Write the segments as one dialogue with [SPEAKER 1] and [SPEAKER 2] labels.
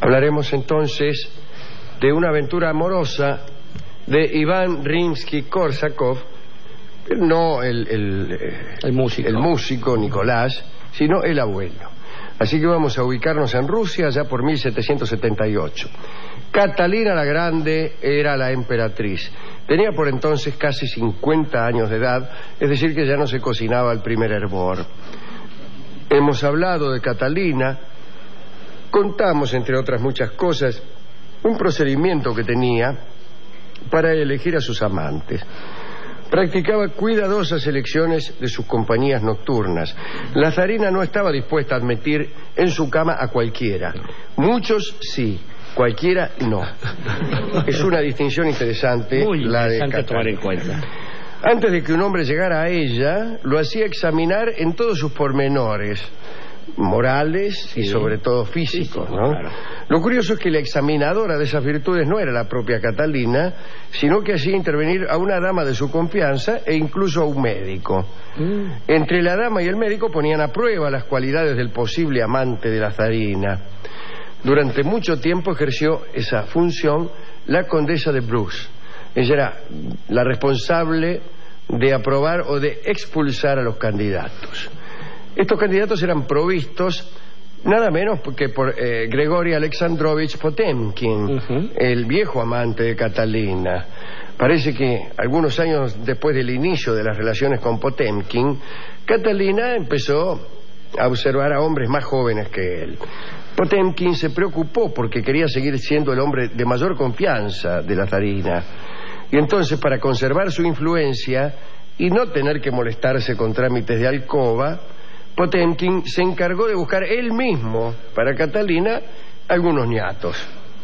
[SPEAKER 1] Hablaremos entonces de una aventura amorosa de Iván Rimski-Korsakov, no el músico Nicolás, sino el abuelo. Así que vamos a ubicarnos en Rusia ya por 1778. Catalina la Grande era la emperatriz. Tenía por entonces casi 50 años de edad, es decir que ya no se cocinaba el primer hervor. Hemos hablado de Catalina, contamos, entre otras muchas cosas, un procedimiento que tenía para elegir a sus amantes. Practicaba cuidadosas elecciones de sus compañías nocturnas. La zarina no estaba dispuesta a admitir en su cama a cualquiera. Muchos sí, cualquiera no. Es una distinción interesante.
[SPEAKER 2] Muy
[SPEAKER 1] la
[SPEAKER 2] interesante
[SPEAKER 1] de
[SPEAKER 2] tomar en cuenta.
[SPEAKER 1] Antes de que un hombre llegara a ella, lo hacía examinar en todos sus pormenores morales y sobre todo físicos, ¿no?
[SPEAKER 2] Claro.
[SPEAKER 1] Lo curioso es que la examinadora de esas virtudes no era la propia Catalina, sino que hacía intervenir a una dama de su confianza e incluso a un médico. Entre la dama y el médico ponían a prueba las cualidades del posible amante de la zarina. Durante mucho tiempo ejerció esa función la condesa de Bruges. Ella era la responsable de aprobar o de expulsar a los candidatos. Estos candidatos eran provistos nada menos que por Grigori Alexandrovich Potemkin, el viejo amante de Catalina. Parece que algunos años después del inicio de las relaciones con Potemkin, Catalina empezó a observar a hombres más jóvenes que él. Potemkin se preocupó porque quería seguir siendo el hombre de mayor confianza de la zarina. Y entonces, para conservar su influencia y no tener que molestarse con trámites de alcoba, Potemkin se encargó de buscar él mismo para Catalina algunos ñatos.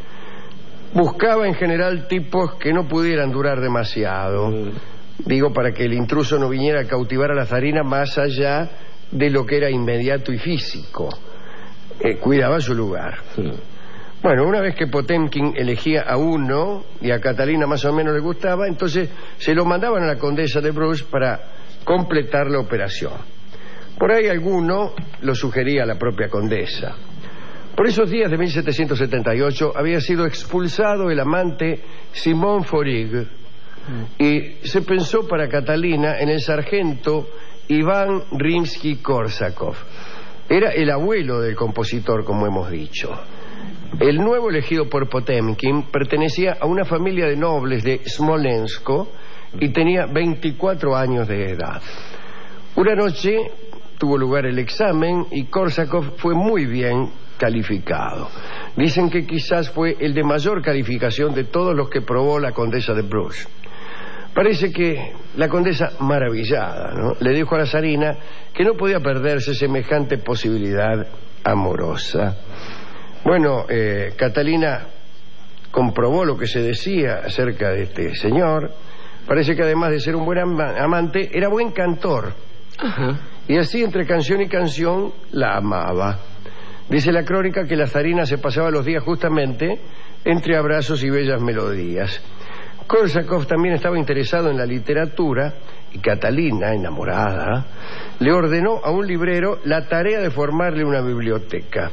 [SPEAKER 1] Buscaba en general tipos que no pudieran durar demasiado. Digo, para que el intruso no viniera a cautivar a la zarina más allá de lo que era inmediato y físico. Cuidaba su lugar. Bueno, una vez que Potemkin elegía a uno y a Catalina más o menos le gustaba, entonces se lo mandaban a la condesa de Bruges para completar la operación. Por ahí alguno lo sugería a la propia condesa. Por esos días de 1778 había sido expulsado el amante Simón Forig y se pensó para Catalina en el sargento Iván Rimski-Korsakov. Era el abuelo del compositor, como hemos dicho. El nuevo elegido por Potemkin pertenecía a una familia de nobles de Smolensk y tenía 24 años de edad. Una noche tuvo lugar el examen y Korsakov fue muy bien calificado. Dicen que quizás fue el de mayor calificación de todos los que probó la condesa de Bruges. Parece que la condesa, maravillada, ¿no?, le dijo a la zarina que no podía perderse semejante posibilidad amorosa. Bueno, Catalina comprobó lo que se decía acerca de este señor. Parece que además de ser un buen amante, era buen cantor. Y así, entre canción y canción, la amaba. Dice la crónica que la zarina se pasaba los días justamente entre abrazos y bellas melodías. Korsakov también estaba interesado en la literatura y Catalina, enamorada, le ordenó a un librero la tarea de formarle una biblioteca.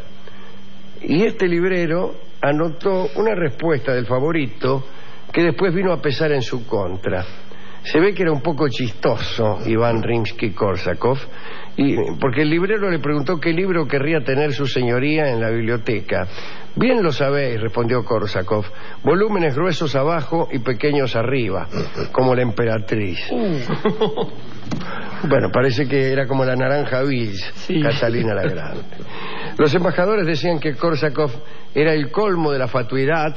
[SPEAKER 1] Y este librero anotó una respuesta del favorito que después vino a pesar en su contra. Se ve que era un poco chistoso Iván Rimski-Korsakov, porque el librero le preguntó qué libro querría tener su señoría en la biblioteca. Bien lo sabéis, respondió Korsakov, volúmenes gruesos abajo y pequeños arriba, como la emperatriz. Bueno, parece que era como la naranja Bills, sí. Catalina la Grande. Los embajadores decían que Korsakov era el colmo de la fatuidad,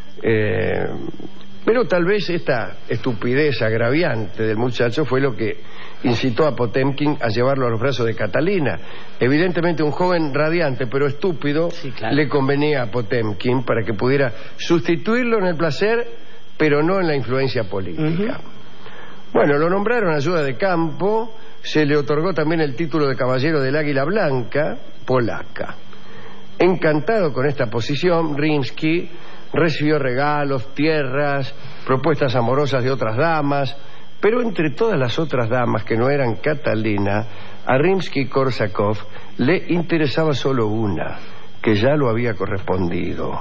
[SPEAKER 1] pero tal vez esta estupidez agraviante del muchacho fue lo que incitó a Potemkin a llevarlo a los brazos de Catalina. Evidentemente un joven radiante pero estúpido, sí, claro, le convenía a Potemkin para que pudiera sustituirlo en el placer, pero no en la influencia política. Bueno, lo nombraron ayuda de campo, se le otorgó también el título de caballero del Águila Blanca, polaca. Encantado con esta posición, Rimski recibió regalos, tierras, propuestas amorosas de otras damas, pero entre todas las otras damas que no eran Catalina, a Rimski-Korsakov le interesaba solo una, que ya lo había correspondido.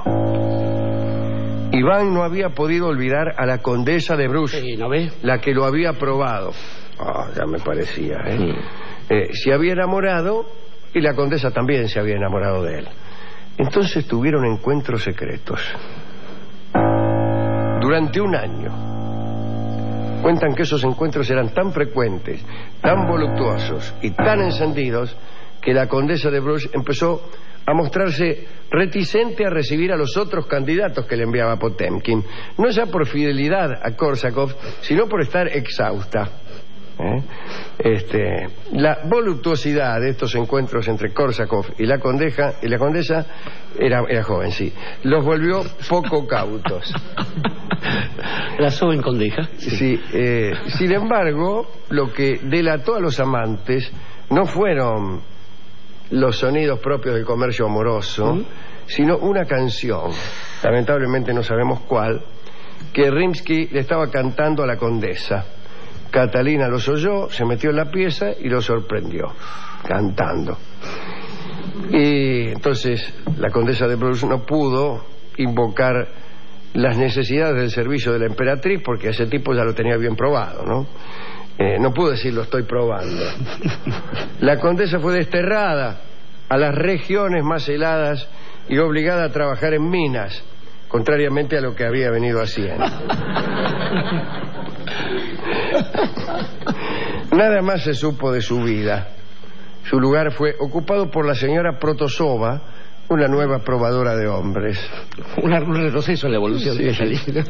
[SPEAKER 1] Iván no había podido olvidar a la condesa de Bruges,
[SPEAKER 2] Sí, ¿no ve?
[SPEAKER 1] la que lo había probado. Ya me parecía, se había enamorado y la condesa también se había enamorado de él. Entonces tuvieron encuentros secretos. Durante un año. Cuentan que esos encuentros eran tan frecuentes, tan voluptuosos y tan encendidos que la condesa de Bruges empezó a mostrarse reticente a recibir a los otros candidatos que le enviaba Potemkin, no ya por fidelidad a Korsakov, sino por estar exhausta. La voluptuosidad de estos encuentros entre Korsakov y la condesa era joven, sí, los volvió poco cautos.
[SPEAKER 2] La joven condesa.
[SPEAKER 1] Sí, sin embargo, lo que delató a los amantes no fueron los sonidos propios del comercio amoroso, sino una canción, lamentablemente no sabemos cuál, que Rimsky le estaba cantando a la condesa. Catalina los oyó, se metió en la pieza y lo sorprendió, cantando. Y entonces la condesa de Bruges no pudo invocar las necesidades del servicio de la emperatriz, porque ese tipo ya lo tenía bien probado, ¿no? No pudo decir lo estoy probando. La condesa fue desterrada a las regiones más heladas y obligada a trabajar en minas, contrariamente a lo que había venido haciendo. Nada más se supo de su vida. Su lugar fue ocupado por la señora Protosova, una nueva probadora de hombres.
[SPEAKER 2] Un retroceso en la evolución de esa línea.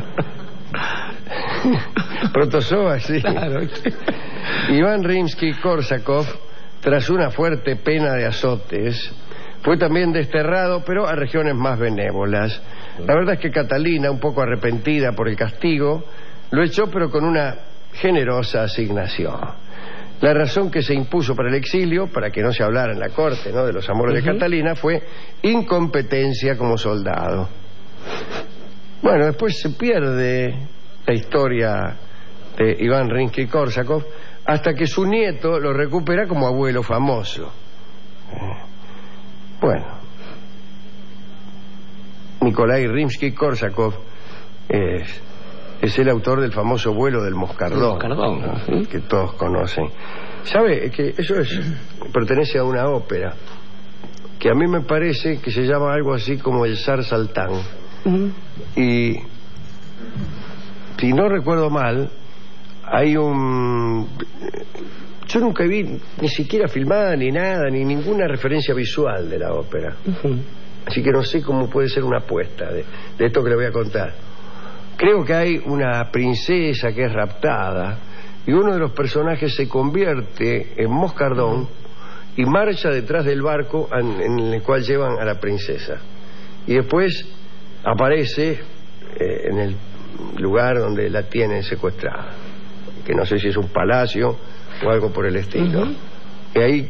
[SPEAKER 1] Protosova, sí.
[SPEAKER 2] Claro.
[SPEAKER 1] Iván Rimsky-Korsakov, tras una fuerte pena de azotes, fue también desterrado, pero a regiones más benévolas. La verdad es que Catalina, un poco arrepentida por el castigo, lo echó, pero con una generosa asignación. La razón que se impuso para el exilio, para que no se hablara en la corte, ¿no?, de los amores de Catalina, fue incompetencia como soldado. Bueno, después se pierde la historia de Iván Rimsky-Korsakov hasta que su nieto lo recupera como abuelo famoso. Bueno, Nikolai Rimsky-Korsakov es el autor del famoso vuelo del Moscardón, ¿no?, que todos conocen. ¿Sabe? Que eso pertenece a una ópera que a mí me parece que se llama algo así como El Zar Saltán. Y si no recuerdo mal, hay yo nunca vi ni siquiera filmada ni nada, ni ninguna referencia visual de la ópera. Así que no sé cómo puede ser una apuesta de esto que le voy a contar. Creo que hay una princesa que es raptada y uno de los personajes se convierte en Moscardón y marcha detrás del barco en el cual llevan a la princesa. Y después aparece en el lugar donde la tienen secuestrada, que no sé si es un palacio o algo por el estilo. Y ahí,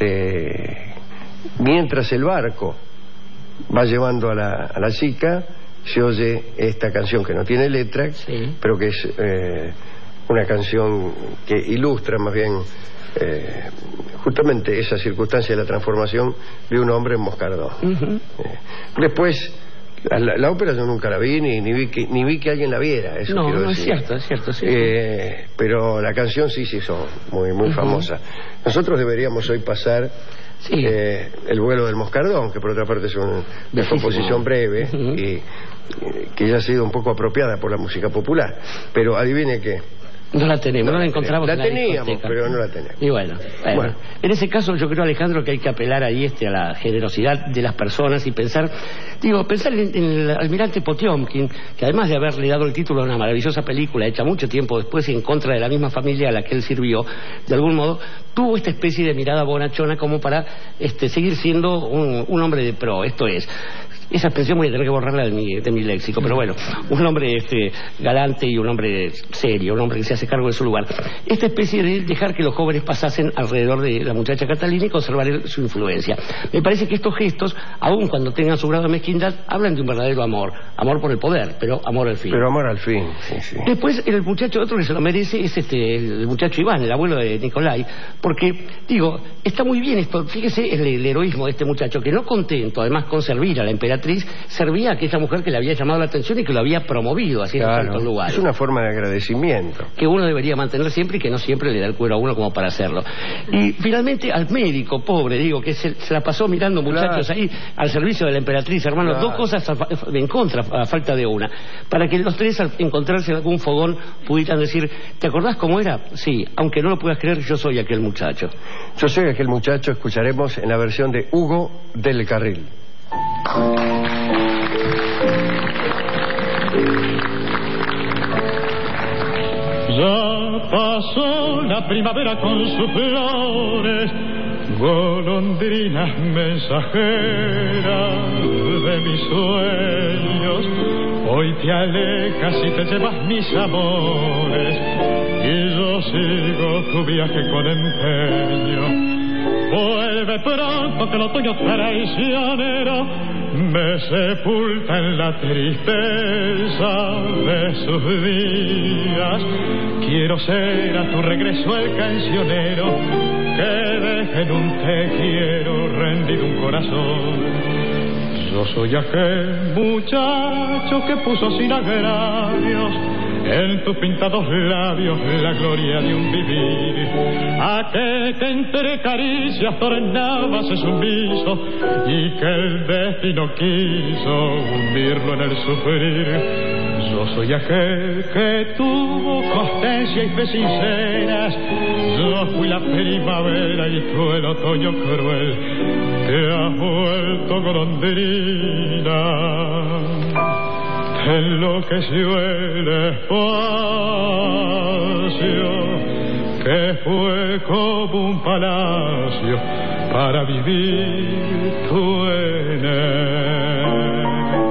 [SPEAKER 1] mientras el barco va llevando a la chica, se oye esta canción que no tiene letra, pero que es una canción que ilustra más bien justamente esa circunstancia de la transformación de un hombre en Moscardón. Después la ópera yo nunca la vi, ni vi que alguien la viera, eso quiero decir.
[SPEAKER 2] Es cierto, sí.
[SPEAKER 1] Pero la canción sí se hizo muy famosa. Nosotros deberíamos hoy pasar El vuelo del Moscardón, que por otra parte es una composición breve y que ya ha sido un poco apropiada por la música popular. Pero adivine qué.
[SPEAKER 2] No la tenemos, no la encontramos.
[SPEAKER 1] La
[SPEAKER 2] en la
[SPEAKER 1] teníamos,
[SPEAKER 2] discoteca,
[SPEAKER 1] pero no la tenemos.
[SPEAKER 2] Y bueno, en ese caso yo creo, Alejandro, que hay que apelar ahí a la generosidad de las personas y pensar en el almirante Potiomkin, que además de haberle dado el título a una maravillosa película hecha mucho tiempo después y en contra de la misma familia a la que él sirvió, de algún modo tuvo esta especie de mirada bonachona como para seguir siendo un hombre de pro. Esto es, Esa expresión voy a tener que borrarla de mi léxico, pero bueno, un hombre galante y un hombre serio, un hombre que se hace cargo de su lugar. Esta especie de dejar que los jóvenes pasasen alrededor de la muchacha Catalina y conservar su influencia. Me parece que estos gestos, aun cuando tengan su grado de mezquindad, hablan de un verdadero amor. Amor por el poder, pero amor al fin.
[SPEAKER 1] Pero amor al fin, sí.
[SPEAKER 2] Después, el muchacho otro que se lo merece es el muchacho Iván, el abuelo de Nicolai, porque, digo, está muy bien esto. Fíjese el heroísmo de este muchacho, que no contento, además, con servir a la emperatriz, servía a aquella mujer que le había llamado la atención y que lo había promovido hacia ciertos lugares.
[SPEAKER 1] Es una forma de agradecimiento
[SPEAKER 2] que uno debería mantener siempre y que no siempre le da el cuero a uno como para hacerlo. Y finalmente al médico, pobre, digo, que se la pasó mirando muchachos ahí al servicio de la emperatriz, hermano, dos cosas en contra, a falta de una, para que los tres al encontrarse en algún fogón pudieran decir, ¿te acordás cómo era? Sí, aunque no lo puedas creer, yo soy aquel muchacho.
[SPEAKER 1] Yo soy aquel muchacho, escucharemos en la versión de Hugo del Carril.
[SPEAKER 3] Ya pasó la primavera con sus flores, golondrinas mensajeras de mis sueños. Hoy te alejas y te llevas mis amores, y yo sigo tu viaje con empeño. Vuelve pronto que el otoño traicionero me sepulta en la tristeza de sus días. Quiero ser a tu regreso el cancionero que deje en un te quiero rendido un corazón. Yo soy aquel muchacho que puso sin agravios en tus pintados labios la gloria de un vivir. Aquel que entre caricias tornaba ese sumiso y que el destino quiso hundirlo en el sufrir. Yo soy aquel que tuvo constancia y fe sinceras. Yo fui la primavera y tú el otoño cruel. Te has vuelto golondrina, te enloqueció el espacio que fue como un palacio para vivir tú en él.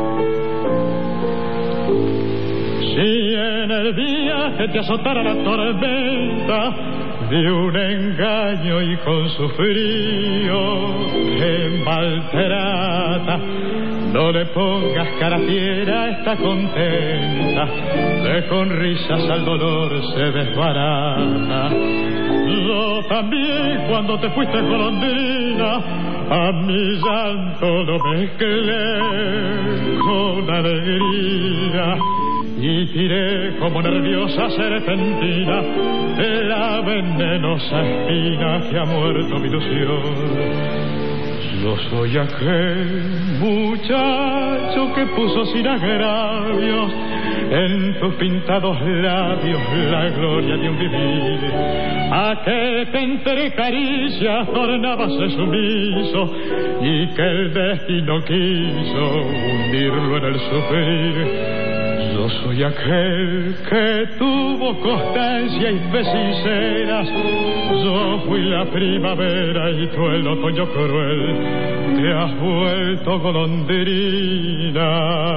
[SPEAKER 3] Si en el viaje te azotara la tormenta de un engaño y con su frío te maltrata, no le pongas cara fiera, está contenta, que con risas al dolor se desbarata. Yo también cuando te fuiste golondrina, a mi llanto lo mezclé con alegría y tiré como nerviosa serpentina la venenosa espina que ha muerto mi ilusión. Yo soy aquel muchacho que puso sin agravios en tus pintados labios la gloria de un vivir. Aquel que entre caricias tornábase sumiso y que el destino quiso hundirlo en el sufrir. Yo soy aquel que tuvo constancia y fe sinceras. Yo fui la primavera y tú el otoño cruel. Te has vuelto golondrina,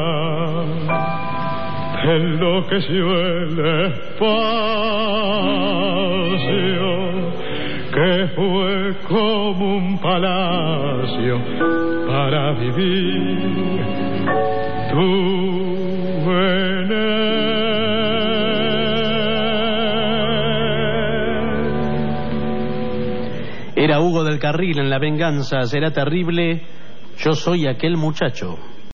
[SPEAKER 3] te enloqueció el espacio que fue como un palacio para vivir tú.
[SPEAKER 4] Era Hugo del Carril en La venganza será terrible. Yo soy aquel muchacho.